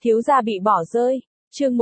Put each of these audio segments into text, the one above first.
Thiếu gia bị bỏ rơi. Chương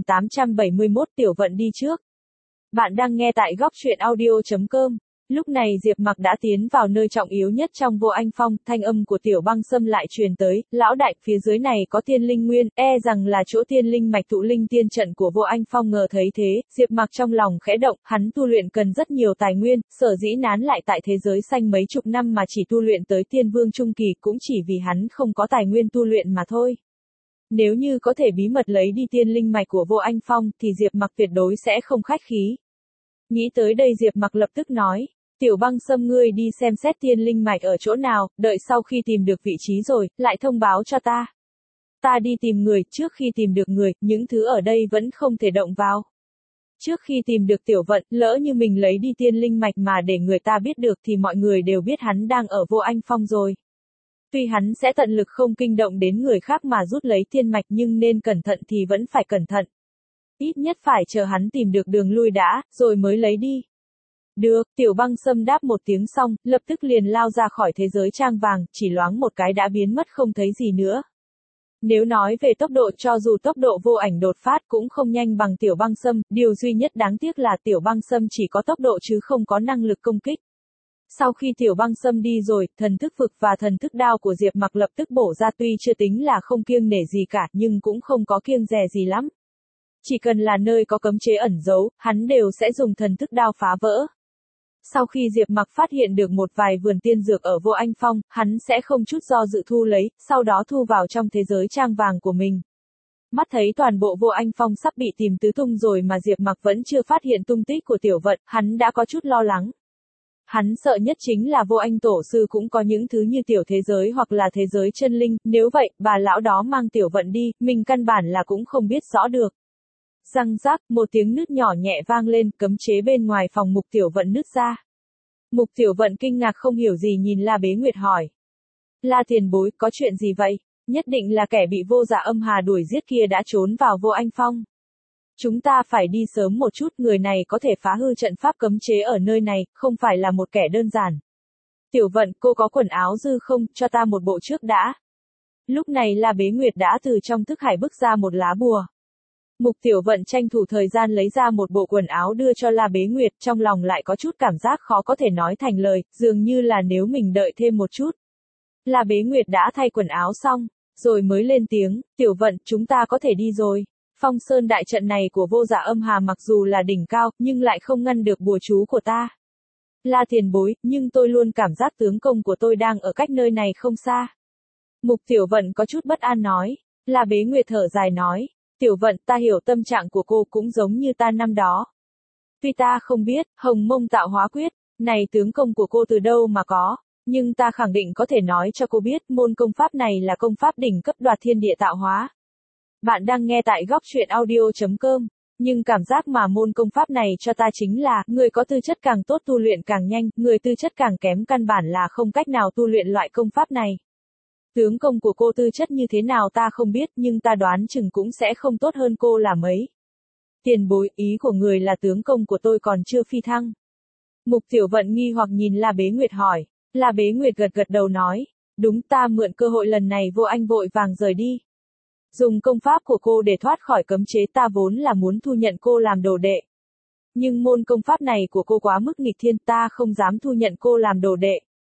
1871 Tiểu Vận đi trước. Bạn đang nghe tại góc truyện audio.com. Lúc này Diệp Mặc đã tiến vào nơi trọng yếu nhất trong Vô Anh Phong, thanh âm của Tiểu Băng Sâm lại truyền tới, lão đại, phía dưới này có tiên linh nguyên, e rằng là chỗ tiên linh mạch tụ linh tiên trận của Vô Anh Phong. Ngờ thấy thế, Diệp Mặc trong lòng khẽ động, hắn tu luyện cần rất nhiều tài nguyên, sở dĩ nán lại tại thế giới xanh mấy chục năm mà chỉ tu luyện tới tiên vương trung kỳ cũng chỉ vì hắn không có tài nguyên tu luyện mà thôi. Nếu như có thể bí mật lấy đi tiên linh mạch của Vô Anh Phong thì Diệp Mặc tuyệt đối sẽ không khách khí. Nghĩ tới đây Diệp Mặc lập tức nói, Tiểu Băng Sâm ngươi đi xem xét tiên linh mạch ở chỗ nào, đợi sau khi tìm được vị trí rồi, lại thông báo cho ta. Ta đi tìm người, trước khi tìm được người, những thứ ở đây vẫn không thể động vào. Trước khi tìm được Tiểu Vận, lỡ như mình lấy đi tiên linh mạch mà để người ta biết được thì mọi người đều biết hắn đang ở Vô Anh Phong rồi. Tuy hắn sẽ tận lực không kinh động đến người khác mà rút lấy tiên mạch nhưng nên cẩn thận thì vẫn phải cẩn thận. Ít nhất phải chờ hắn tìm được đường lui đã, rồi mới lấy đi. Được, Tiểu Băng Sâm đáp một tiếng xong, lập tức liền lao ra khỏi thế giới trang vàng, chỉ loáng một cái đã biến mất không thấy gì nữa. Nếu nói về tốc độ, cho dù tốc độ vô ảnh đột phát cũng không nhanh bằng Tiểu Băng Sâm, điều duy nhất đáng tiếc là Tiểu Băng Sâm chỉ có tốc độ chứ không có năng lực công kích. Sau khi Tiểu Băng Sâm đi rồi, thần thức vực và thần thức đao của Diệp Mặc lập tức bổ ra, tuy chưa tính là không kiêng nể gì cả nhưng cũng không có kiêng dè gì lắm. Chỉ cần là nơi có cấm chế ẩn giấu, hắn đều sẽ dùng thần thức đao phá vỡ. Sau khi Diệp Mặc phát hiện được một vài vườn tiên dược ở Vô Anh Phong, hắn sẽ không chút do dự thu lấy, sau đó thu vào trong thế giới trang vàng của mình. Mắt thấy toàn bộ Vô Anh Phong sắp bị tìm tứ tung rồi mà Diệp Mặc vẫn chưa phát hiện tung tích của Tiểu Vận, hắn đã có chút lo lắng. Hắn sợ nhất chính là Vô Anh Tổ sư cũng có những thứ như tiểu thế giới hoặc là thế giới chân linh, nếu vậy, bà lão đó mang Tiểu Vận đi, mình căn bản là cũng không biết rõ được. Răng rác, một tiếng nứt nhỏ nhẹ vang lên, cấm chế bên ngoài phòng Mục Tiểu Vận nứt ra. Mục Tiểu Vận kinh ngạc không hiểu gì nhìn La Bế Nguyệt hỏi. La tiền bối, có chuyện gì vậy? Nhất định là kẻ bị Vô Dạ Âm Hà đuổi giết kia đã trốn vào Vô Anh Phong. Chúng ta phải đi sớm một chút, người này có thể phá hư trận pháp cấm chế ở nơi này, không phải là một kẻ đơn giản. Tiểu Vận, cô có quần áo dư không, cho ta một bộ trước đã. Lúc này La Bế Nguyệt đã từ trong thức hải bức ra một lá bùa. Mục Tiểu Vận tranh thủ thời gian lấy ra một bộ quần áo đưa cho La Bế Nguyệt, trong lòng lại có chút cảm giác khó có thể nói thành lời, dường như là nếu mình đợi thêm một chút. La Bế Nguyệt đã thay quần áo xong, rồi mới lên tiếng, Tiểu Vận, chúng ta có thể đi rồi. Phong Sơn đại trận này của Vô Dạ Âm Hà mặc dù là đỉnh cao, nhưng lại không ngăn được bùa chú của ta. La tiền bối, nhưng tôi luôn cảm giác tướng công của tôi đang ở cách nơi này không xa. Mục Tiểu Vận có chút bất an nói. La Bế Nguyệt thở dài nói. Tiểu Vận, ta hiểu tâm trạng của cô cũng giống như ta năm đó. Tuy ta không biết, Hồng Mông Tạo Hóa Quyết, này tướng công của cô từ đâu mà có, nhưng ta khẳng định có thể nói cho cô biết môn công pháp này là công pháp đỉnh cấp đoạt thiên địa tạo hóa. Bạn đang nghe tại góc truyện audio.com, nhưng cảm giác mà môn công pháp này cho ta chính là, người có tư chất càng tốt tu luyện càng nhanh, người tư chất càng kém căn bản là không cách nào tu luyện loại công pháp này. Tướng công của cô tư chất như thế nào ta không biết nhưng ta đoán chừng cũng sẽ không tốt hơn cô là mấy. Tiền bối, ý của người là tướng công của tôi còn chưa phi thăng. Mục Tiểu Vận nghi hoặc nhìn La Bế Nguyệt hỏi. La Bế Nguyệt gật gật đầu nói. Đúng, ta mượn cơ hội lần này Vô Anh vội vàng rời đi. Dùng công pháp của cô để thoát khỏi cấm chế, ta vốn là muốn thu nhận cô làm đồ đệ. Nhưng môn công pháp này của cô quá mức nghịch thiên, ta không dám thu nhận cô làm đồ đệ.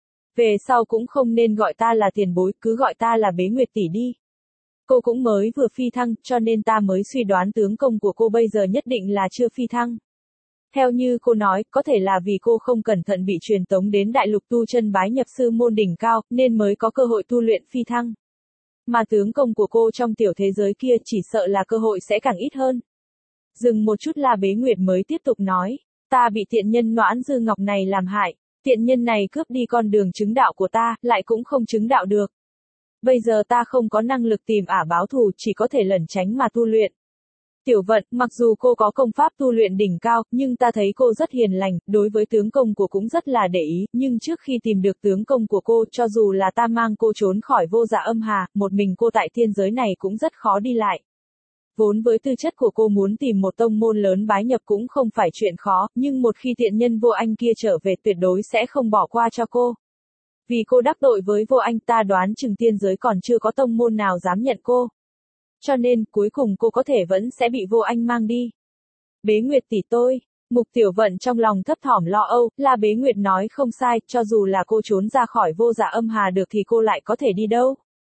Về sau cũng không nên gọi ta là tiền bối, cứ gọi ta là Bế Nguyệt tỷ đi. Cô cũng mới vừa phi thăng, cho nên ta mới suy đoán tướng công của cô bây giờ nhất định là chưa phi thăng. Theo như cô nói, có thể là vì cô không cẩn thận bị truyền tống đến đại lục tu chân bái nhập sư môn đỉnh cao, nên mới có cơ hội tu luyện phi thăng. Mà tướng công của cô trong tiểu thế giới kia chỉ sợ là cơ hội sẽ càng ít hơn. Dừng một chút La Bế Nguyệt mới tiếp tục nói, ta bị tiện nhân Noãn Dư Ngọc này làm hại. Tiện nhân này cướp đi con đường chứng đạo của ta, lại cũng không chứng đạo được. Bây giờ ta không có năng lực tìm ả báo thù, chỉ có thể lẩn tránh mà tu luyện. Tiểu Vận, mặc dù cô có công pháp tu luyện đỉnh cao, nhưng ta thấy cô rất hiền lành, đối với tướng công của cũng rất là để ý, nhưng trước khi tìm được tướng công của cô, cho dù là ta mang cô trốn khỏi Vô Dạ Âm Hà, một mình cô tại thiên giới này cũng rất khó đi lại. Vốn với tư chất của cô muốn tìm một tông môn lớn bái nhập cũng không phải chuyện khó, nhưng một khi tiện nhân Vô Anh kia trở về tuyệt đối sẽ không bỏ qua cho cô. Vì cô đắc tội với Vô Anh, ta đoán chừng tiên giới còn chưa có tông môn nào dám nhận cô. Cho nên, cuối cùng cô có thể vẫn sẽ bị Vô Anh mang đi. Bế Nguyệt tỷ tôi. Mục Tiểu Vận trong lòng thấp thỏm lo âu, La Bế Nguyệt nói không sai, cho dù là cô trốn ra khỏi Vô Dạ Âm Hà được thì cô lại có thể đi đâu.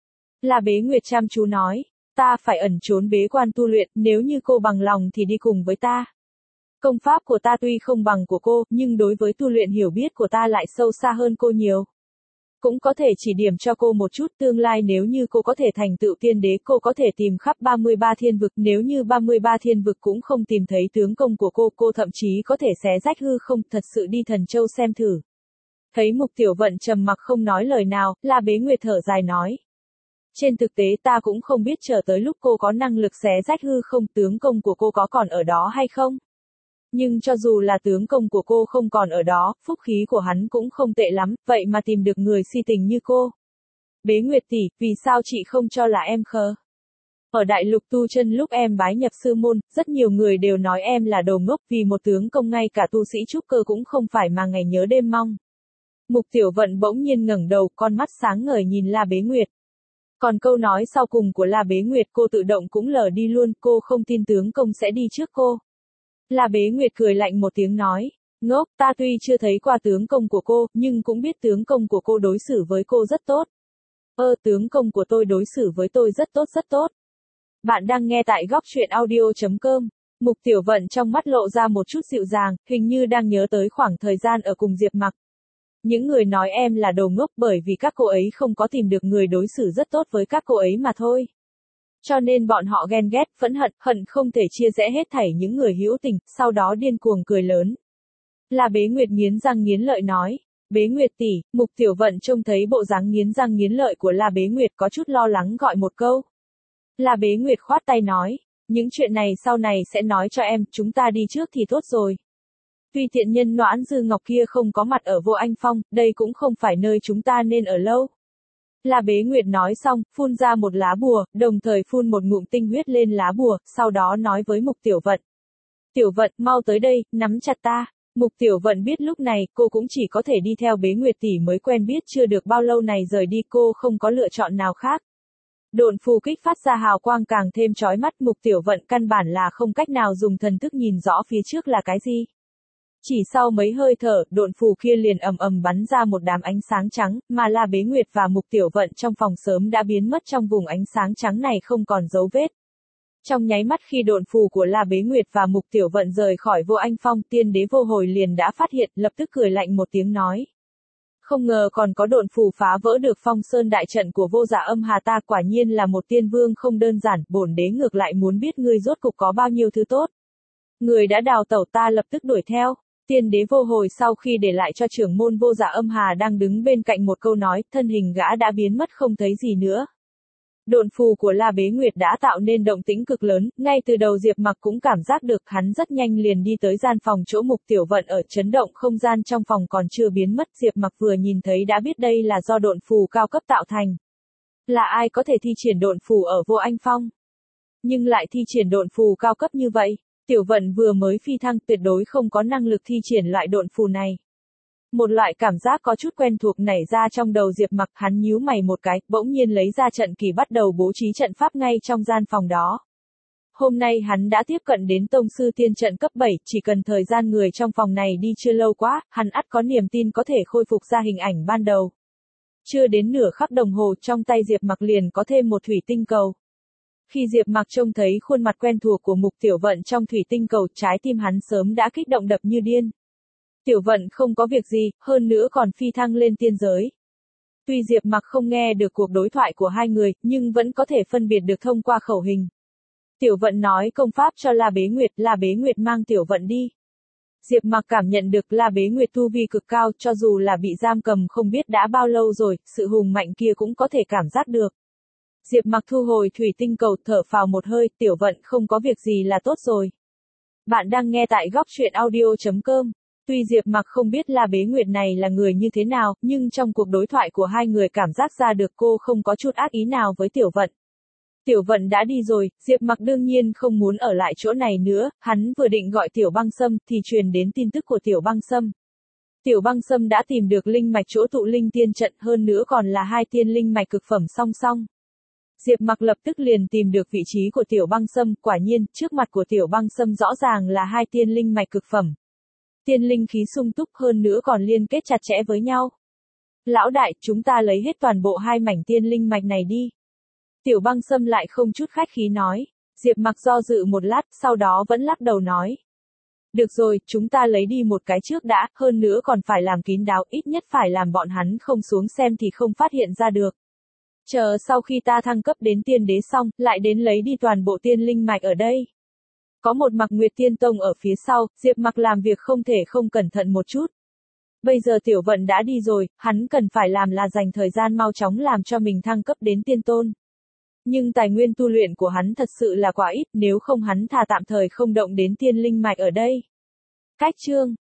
La Bế Nguyệt chăm chú nói, ta phải ẩn trốn bế quan tu luyện, nếu như cô bằng lòng thì đi cùng với ta. Công pháp của ta tuy không bằng của cô, nhưng đối với tu luyện hiểu biết của ta lại sâu xa hơn cô nhiều. Cũng có thể chỉ điểm cho cô một chút, tương lai nếu như cô có thể thành tựu tiên đế, cô có thể tìm khắp 33 thiên vực, nếu như 33 thiên vực cũng không tìm thấy tướng công của cô thậm chí có thể xé rách hư không, thật sự đi Thần Châu xem thử. Thấy Mục Tiểu Vận trầm mặc không nói lời nào, La Bế Nguyệt thở dài nói. Trên thực tế ta cũng không biết chờ tới lúc cô có năng lực xé rách hư không, tướng công của cô có còn ở đó hay không. Nhưng cho dù là tướng công của cô không còn ở đó, phúc khí của hắn cũng không tệ lắm, vậy mà tìm được người si tình như cô. Bế Nguyệt tỷ, vì sao chị không cho là em khờ? Ở Đại Lục tu chân lúc em bái nhập sư môn, rất nhiều người đều nói em là đồ ngốc, vì một tướng công ngay cả tu sĩ trúc cơ cũng không phải mà ngày nhớ đêm mong. Mục Tiểu Vận bỗng nhiên ngẩng đầu, con mắt sáng ngời nhìn La Bế Nguyệt. Còn câu nói sau cùng của La Bế Nguyệt cô tự động cũng lờ đi luôn, cô không tin tướng công sẽ đi trước cô. La Bế Nguyệt cười lạnh một tiếng nói, ngốc, ta tuy chưa thấy qua tướng công của cô, nhưng cũng biết tướng công của cô đối xử với cô rất tốt. Tướng công của tôi đối xử với tôi rất tốt rất tốt. Bạn đang nghe tại góc truyện audio.com. Mục Tiểu Vận trong mắt lộ ra một chút dịu dàng, hình như đang nhớ tới khoảng thời gian ở cùng Diệp Mặc. Những người nói em là đồ ngốc bởi vì các cô ấy không có tìm được người đối xử rất tốt với các cô ấy mà thôi. Cho nên bọn họ ghen ghét, phẫn hận không thể chia rẽ hết thảy những người hữu tình, sau đó điên cuồng cười lớn. La Bế Nguyệt nghiến răng nghiến lợi nói, Bế Nguyệt tỷ, Mục Tiểu Vận trông thấy bộ dáng nghiến răng nghiến lợi của La Bế Nguyệt có chút lo lắng gọi một câu. La Bế Nguyệt khoát tay nói, những chuyện này sau này sẽ nói cho em, chúng ta đi trước thì tốt rồi. Tuy tiện nhân Noãn Dư Ngọc kia không có mặt ở Vô Anh Phong, đây cũng không phải nơi chúng ta nên ở lâu. La Bế Nguyệt nói xong, phun ra một lá bùa, đồng thời phun một ngụm tinh huyết lên lá bùa, sau đó nói với Mục Tiểu Vận. Tiểu Vận, mau tới đây, nắm chặt ta. Mục Tiểu Vận biết lúc này, cô cũng chỉ có thể đi theo Bế Nguyệt tỷ mới quen biết, chưa được bao lâu này rời đi, cô không có lựa chọn nào khác. Độn phù kích phát ra hào quang càng thêm chói mắt, Mục Tiểu Vận căn bản là không cách nào dùng thần thức nhìn rõ phía trước là cái gì. Chỉ sau mấy hơi thở, độn phù kia liền ầm ầm bắn ra một đám ánh sáng trắng, mà La Bế Nguyệt và Mục Tiểu Vận trong phòng sớm đã biến mất trong vùng ánh sáng trắng này không còn dấu vết. Trong nháy mắt khi độn phù của La Bế Nguyệt và Mục Tiểu Vận rời khỏi Vô Anh Phong, tiên đế Vô Hồi liền đã phát hiện, lập tức cười lạnh một tiếng nói. Không ngờ còn có độn phù phá vỡ được Phong Sơn đại trận của Vô Dạ Âm Hà, ta quả nhiên là một tiên vương không đơn giản, bổn đế ngược lại muốn biết ngươi rốt cục có bao nhiêu thứ tốt. Người đã đào tẩu, ta lập tức đuổi theo. Tiên đế Vô Hồi sau khi để lại cho trưởng môn Vô Dạ Âm Hà đang đứng bên cạnh một câu nói, thân hình gã đã biến mất không thấy gì nữa. Độn phù của La Bế Nguyệt đã tạo nên động tĩnh cực lớn, ngay từ đầu Diệp Mặc cũng cảm giác được, hắn rất nhanh liền đi tới gian phòng chỗ Mục Tiểu Vận ở, chấn động không gian trong phòng còn chưa biến mất, Diệp Mặc vừa nhìn thấy đã biết đây là do độn phù cao cấp tạo thành. Là ai có thể thi triển độn phù ở Vô Anh Phong? Nhưng lại thi triển độn phù cao cấp như vậy? Tiểu Vận vừa mới phi thăng, tuyệt đối không có năng lực thi triển loại độn phù này. Một loại cảm giác có chút quen thuộc nảy ra trong đầu Diệp Mặc, hắn nhíu mày một cái, bỗng nhiên lấy ra trận kỳ bắt đầu bố trí trận pháp ngay trong gian phòng đó. Hôm nay hắn đã tiếp cận đến tông sư tiên trận cấp 7, chỉ cần thời gian người trong phòng này đi chưa lâu quá, hắn ắt có niềm tin có thể khôi phục ra hình ảnh ban đầu. Chưa đến nửa khắc đồng hồ, trong tay Diệp Mặc liền có thêm một thủy tinh cầu. Khi Diệp Mặc trông thấy khuôn mặt quen thuộc của Mục Tiểu Vận trong thủy tinh cầu, trái tim hắn sớm đã kích động đập như điên. Tiểu Vận không có việc gì, hơn nữa còn phi thăng lên tiên giới. Tuy Diệp Mặc không nghe được cuộc đối thoại của hai người, nhưng vẫn có thể phân biệt được thông qua khẩu hình. Tiểu Vận nói công pháp cho La Bế Nguyệt mang Tiểu Vận đi. Diệp Mặc cảm nhận được La Bế Nguyệt tu vi cực cao, cho dù là bị giam cầm không biết đã bao lâu rồi, sự hùng mạnh kia cũng có thể cảm giác được. Diệp Mặc thu hồi thủy tinh cầu, thở phào một hơi, Tiểu Vận không có việc gì là tốt rồi. Bạn đang nghe tại góc truyện audio.com. Tuy Diệp Mặc không biết La Bế Nguyệt này là người như thế nào, nhưng trong cuộc đối thoại của hai người cảm giác ra được cô không có chút ác ý nào với Tiểu Vận. Tiểu Vận đã đi rồi, Diệp Mặc đương nhiên không muốn ở lại chỗ này nữa, hắn vừa định gọi Tiểu Băng Sâm thì truyền đến tin tức của Tiểu Băng Sâm. Tiểu Băng Sâm đã tìm được linh mạch chỗ tụ linh tiên trận, hơn nữa còn là 2 tiên linh mạch cực phẩm song song. Diệp Mặc lập tức liền tìm được vị trí của Tiểu Băng Sâm, quả nhiên, trước mặt của Tiểu Băng Sâm rõ ràng là hai tiên linh mạch cực phẩm. Tiên linh khí sung túc hơn nữa còn liên kết chặt chẽ với nhau. Lão đại, chúng ta lấy hết toàn bộ hai mảnh tiên linh mạch này đi. Tiểu Băng Sâm lại không chút khách khí nói. Diệp Mặc do dự một lát, sau đó vẫn lắc đầu nói. Được rồi, chúng ta lấy đi một cái trước đã, hơn nữa còn phải làm kín đáo, ít nhất phải làm bọn hắn không xuống xem thì không phát hiện ra được. Chờ sau khi ta thăng cấp đến tiên đế xong, lại đến lấy đi toàn bộ tiên linh mạch ở đây. Có một Mặc Nguyệt Tiên Tông ở phía sau, Diệp Mặc làm việc không thể không cẩn thận một chút. Bây giờ Tiểu Vận đã đi rồi, hắn cần phải làm là dành thời gian mau chóng làm cho mình thăng cấp đến tiên tôn. Nhưng tài nguyên tu luyện của hắn thật sự là quá ít, nếu không hắn thà tạm thời không động đến tiên linh mạch ở đây. Cách chương